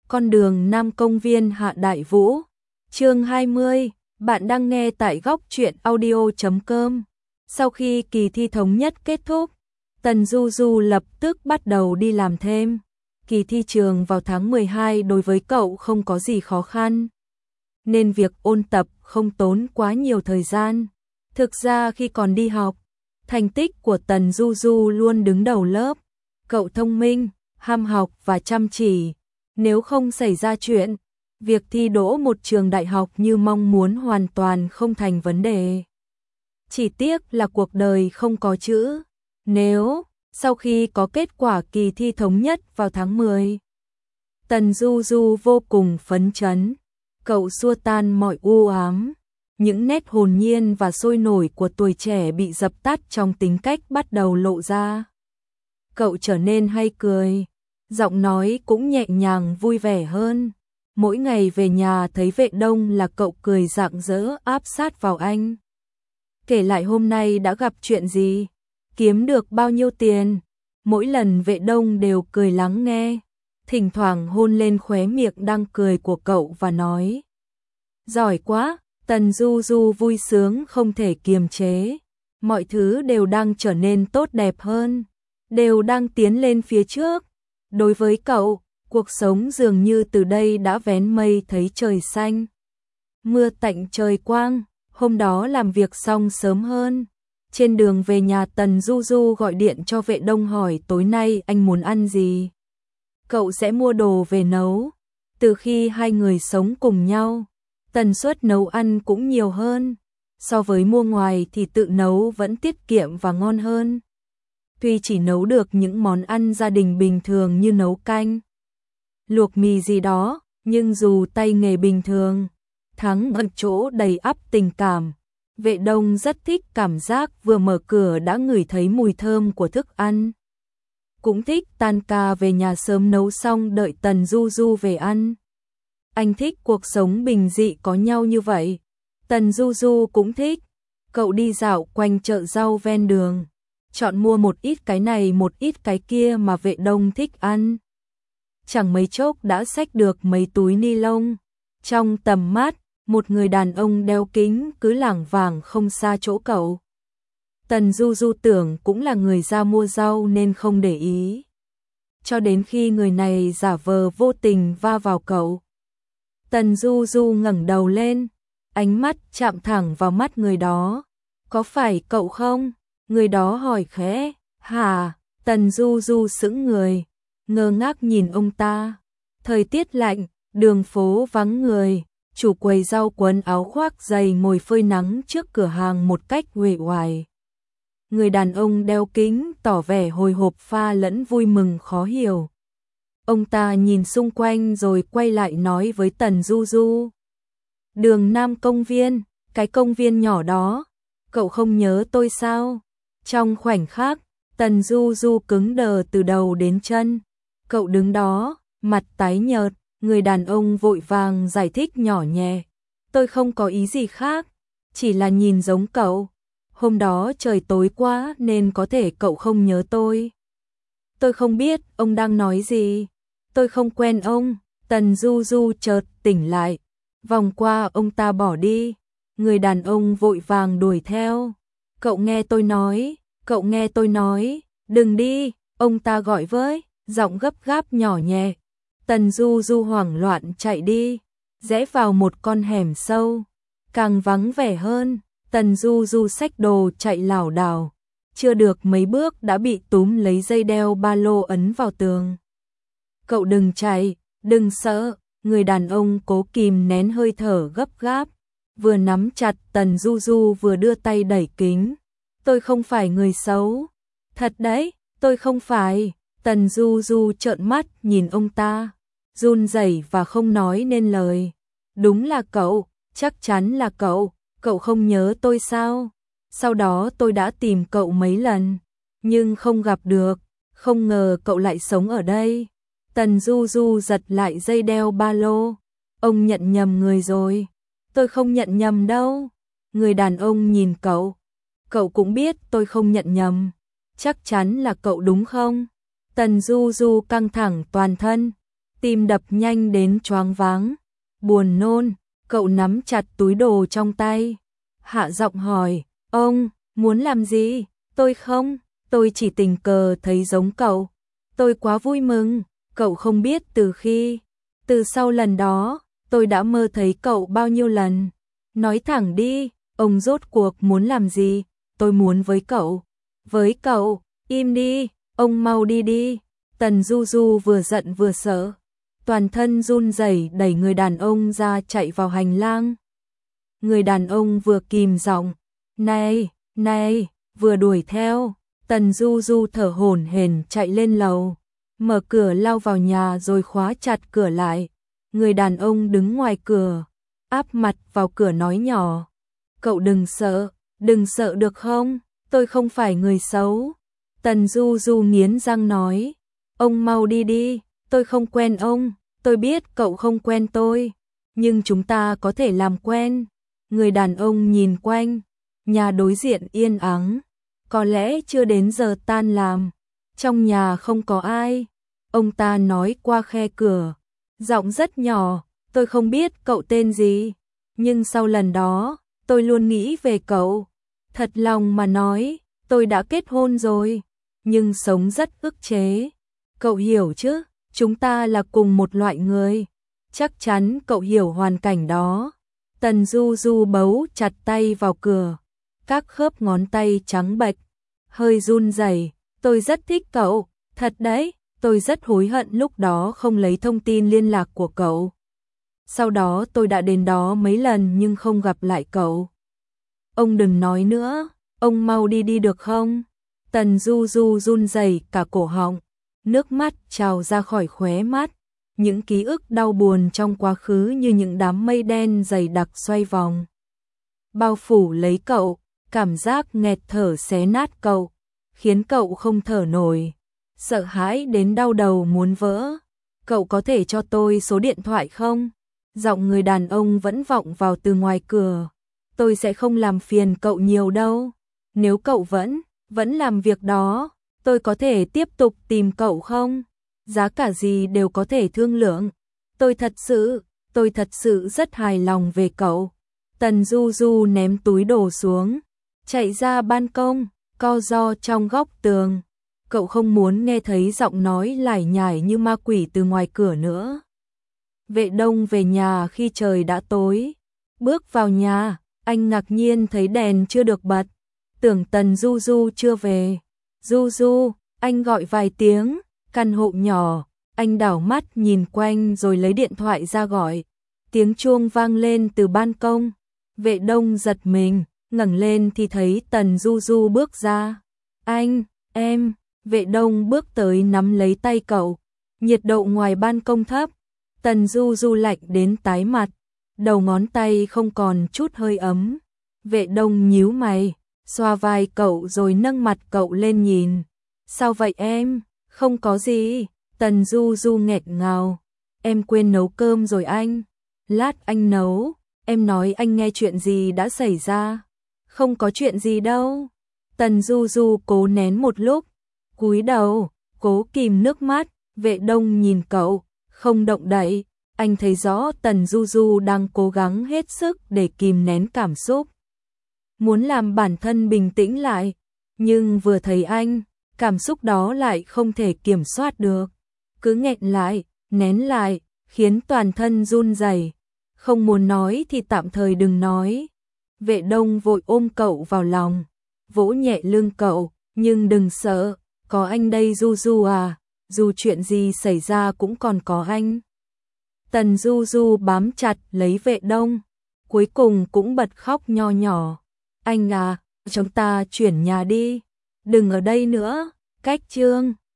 Con đường Nam Công viên Hạ Đại Vũ. Chương 20, bạn đang nghe tại góc truyện audio.com. Sau khi kỳ thi thống nhất kết thúc, Tần Du Du lập tức bắt đầu đi làm thêm. Kỳ thi trường vào tháng 12 đối với cậu không có gì khó khăn, nên việc ôn tập không tốn quá nhiều thời gian. Thực ra khi còn đi học, thành tích của Tần Du Du luôn đứng đầu lớp. Cậu thông minh, ham học và chăm chỉ. Nếu không xảy ra chuyện, việc thi đỗ một trường đại học như mong muốn hoàn toàn không thành vấn đề. Chỉ tiếc là cuộc đời không có chữ nếu. Sau khi có kết quả kỳ thi thống nhất vào tháng 10, Tần Du Du vô cùng phấn chấn. Cậu xua tan mọi u ám. Những nét hồn nhiên và sôi nổi của tuổi trẻ bị dập tắt trong tính cách bắt đầu lộ ra. Cậu trở nên hay cười, giọng nói cũng nhẹ nhàng vui vẻ hơn. Mỗi ngày về nhà thấy Vệ Đông là cậu cười rạng rỡ áp sát vào anh. Kể lại hôm nay đã gặp chuyện gì, kiếm được bao nhiêu tiền. Mỗi lần Vệ Đông đều cười lắng nghe, thỉnh thoảng hôn lên khóe miệng đang cười của cậu và nói: giỏi quá. Tần Du Du vui sướng không thể kiềm chế. Mọi thứ đều đang trở nên tốt đẹp hơn, đều đang tiến lên phía trước. Đối với cậu, cuộc sống dường như từ đây đã vén mây thấy trời xanh, mưa tạnh trời quang. Hôm đó làm việc xong sớm hơn. Trên đường về nhà Tần Du Du gọi điện cho Vệ Đông hỏi tối nay anh muốn ăn gì. Cậu sẽ mua đồ về nấu. Từ khi hai người sống cùng nhau, tần suất nấu ăn cũng nhiều hơn. So với mua ngoài thì tự nấu vẫn tiết kiệm và ngon hơn. Tuy chỉ nấu được những món ăn gia đình bình thường như nấu canh, luộc mì gì đó, nhưng dù tay nghề bình thường, thắng ở chỗ đầy ắp tình cảm. Vệ Đông rất thích cảm giác vừa mở cửa đã ngửi thấy mùi thơm của thức ăn. Cũng thích tan ca về nhà sớm nấu xong đợi Tần Du Du về ăn. Anh thích cuộc sống bình dị có nhau như vậy. Tần Du Du cũng thích. Cậu đi dạo quanh chợ rau ven đường, chọn mua một ít cái này một ít cái kia mà Vệ Đông thích ăn. Chẳng mấy chốc đã xách được mấy túi ni lông. Trong tầm mắt, một người đàn ông đeo kính cứ lảng vảng không xa chỗ cậu. Tần Du Du tưởng cũng là người ra mua rau nên không để ý, cho đến khi người này giả vờ vô tình va vào cậu. Tần Du Du ngẩng đầu lên, ánh mắt chạm thẳng vào mắt người đó. Có phải cậu không? Người đó hỏi khẽ. Hả? Tần Du Du sững người, ngơ ngác nhìn ông ta. Thời tiết lạnh, đường phố vắng người, chủ quầy rau quấn áo khoác dày ngồi phơi nắng trước cửa hàng một cách uể oải. Người đàn ông đeo kính tỏ vẻ hồi hộp pha lẫn vui mừng khó hiểu. Ông ta nhìn xung quanh rồi quay lại nói với Tần Du Du. Đường Nam Công viên, cái công viên nhỏ đó, cậu không nhớ tôi sao? Trong khoảnh khắc, Tần Du Du cứng đờ từ đầu đến chân. Cậu đứng đó, mặt tái nhợt, người đàn ông vội vàng giải thích nhỏ nhẹ. Tôi không có ý gì khác, chỉ là nhìn giống cậu. Hôm đó trời tối quá nên có thể cậu không nhớ tôi. Tôi không biết ông đang nói gì. Tôi không quen ông. Tần Du Du chợt tỉnh lại, vòng qua ông ta bỏ đi. Người đàn ông vội vàng đuổi theo. Cậu nghe tôi nói, cậu nghe tôi nói, đừng đi, ông ta gọi với, giọng gấp gáp nhỏ nhẹ. Tần Du Du hoảng loạn chạy đi, rẽ vào một con hẻm sâu, càng vắng vẻ hơn. Tần Du Du xách đồ chạy lảo đảo, chưa được mấy bước đã bị túm lấy dây đeo ba lô ấn vào tường. Cậu đừng chạy, đừng sợ. Người đàn ông cố kìm nén hơi thở gấp gáp, vừa nắm chặt Tần Du Du vừa đưa tay đẩy kính. Tôi không phải người xấu. Thật đấy, tôi không phải. Tần Du Du trợn mắt nhìn ông ta, run rẩy và không nói nên lời. Đúng là cậu, chắc chắn là cậu. Cậu không nhớ tôi sao? Sau đó tôi đã tìm cậu mấy lần, nhưng không gặp được. Không ngờ cậu lại sống ở đây. Tần Du Du giật lại dây đeo ba lô. Ông nhận nhầm người rồi. Tôi không nhận nhầm đâu. Người đàn ông nhìn cậu. Cậu cũng biết tôi không nhận nhầm. Chắc chắn là cậu đúng không? Tần Du Du căng thẳng toàn thân. tim đập nhanh đến choáng váng, buồn nôn. Cậu nắm chặt túi đồ trong tay, hạ giọng hỏi, ông muốn làm gì? Tôi chỉ tình cờ thấy giống cậu. Tôi quá vui mừng, cậu không biết từ sau lần đó, tôi đã mơ thấy cậu bao nhiêu lần. Nói thẳng đi, ông rốt cuộc muốn làm gì? Tôi muốn với cậu, im đi, ông mau đi đi. Tần Du Du vừa giận vừa sợ, toàn thân run rẩy đẩy người đàn ông ra chạy vào hành lang. Người đàn ông vừa kìm giọng, này, vừa đuổi theo. Tần Du Du thở hổn hển chạy lên lầu, mở cửa lao vào nhà rồi khóa chặt cửa lại. Người đàn ông đứng ngoài cửa, áp mặt vào cửa nói nhỏ, cậu đừng sợ được không? Tôi không phải người xấu. Tần Du Du nghiến răng nói, ông mau đi đi, tôi không quen ông, tôi biết cậu không quen tôi, nhưng chúng ta có thể làm quen. Người đàn ông nhìn quanh, nhà đối diện yên ắng, có lẽ chưa đến giờ tan làm, trong nhà không có ai. Ông ta nói qua khe cửa, giọng rất nhỏ, tôi không biết cậu tên gì, nhưng sau lần đó, tôi luôn nghĩ về cậu. Thật lòng mà nói, tôi đã kết hôn rồi, nhưng sống rất ức chế. Cậu hiểu chứ, chúng ta là cùng một loại người. Chắc chắn cậu hiểu hoàn cảnh đó. Tần Du Du bấu chặt tay vào cửa, các khớp ngón tay trắng bệch, hơi run rẩy. Tôi rất thích cậu, thật đấy, tôi rất hối hận lúc đó không lấy thông tin liên lạc của cậu. Sau đó tôi đã đến đó mấy lần nhưng không gặp lại cậu. Ông đừng nói nữa, ông mau đi đi được không? Tần Du Du run rẩy cả cổ họng, nước mắt trào ra khỏi khóe mắt. Những ký ức đau buồn trong quá khứ như những đám mây đen dày đặc xoay vòng, bao phủ lấy cậu, cảm giác nghẹt thở xé nát cậu, khiến cậu không thở nổi, sợ hãi đến đau đầu muốn vỡ. Cậu có thể cho tôi số điện thoại không? Giọng người đàn ông vẫn vọng vào từ ngoài cửa. Tôi sẽ không làm phiền cậu nhiều đâu. Nếu cậu vẫn làm việc đó, tôi có thể tiếp tục tìm cậu không? Giá cả gì đều có thể thương lượng. Tôi thật sự rất hài lòng về cậu. Tần Du Du ném túi đồ xuống, chạy ra ban công, co ro trong góc tường. Cậu không muốn nghe thấy giọng nói lải nhải như ma quỷ từ ngoài cửa nữa. Vệ Đông về nhà khi trời đã tối. Bước vào nhà, anh ngạc nhiên thấy đèn chưa được bật. Tưởng Tần Du Du chưa về. Du Du, anh gọi vài tiếng. Căn hộ nhỏ, anh đảo mắt nhìn quanh rồi lấy điện thoại ra gọi. Tiếng chuông vang lên từ ban công. Vệ Đông giật mình, ngẩng lên thì thấy Tần Du Du bước ra. Em, Vệ Đông bước tới nắm lấy tay cậu. Nhiệt độ ngoài ban công thấp. Tần Du Du lạnh đến tái mặt, đầu ngón tay không còn chút hơi ấm. Vệ Đông nhíu mày, xoa vai cậu rồi nâng mặt cậu lên nhìn. Sao vậy em? Không có gì. Tần Du Du nghẹt ngào. Em quên nấu cơm rồi anh. Lát anh nấu. Em nói anh nghe chuyện gì đã xảy ra. Không có chuyện gì đâu. Tần Du Du cố nén một lúc, cúi đầu, cố kìm nước mắt. Vệ Đông nhìn cậu, không động đậy. Anh thấy rõ Tần Du Du đang cố gắng hết sức để kìm nén cảm xúc, muốn làm bản thân bình tĩnh lại, nhưng vừa thấy anh, cảm xúc đó lại không thể kiểm soát được, cứ nghẹn lại, nén lại, khiến toàn thân run rẩy. Không muốn nói thì tạm thời đừng nói. Vệ Đông vội ôm cậu vào lòng, vỗ nhẹ lưng cậu, nhưng đừng sợ, có anh đây Du Du à, dù chuyện gì xảy ra cũng còn có anh. Tần Du Du bám chặt lấy Vệ Đông, cuối cùng cũng bật khóc nho nhỏ. Anh à, chúng ta chuyển nhà đi, đừng ở đây nữa. Cách chương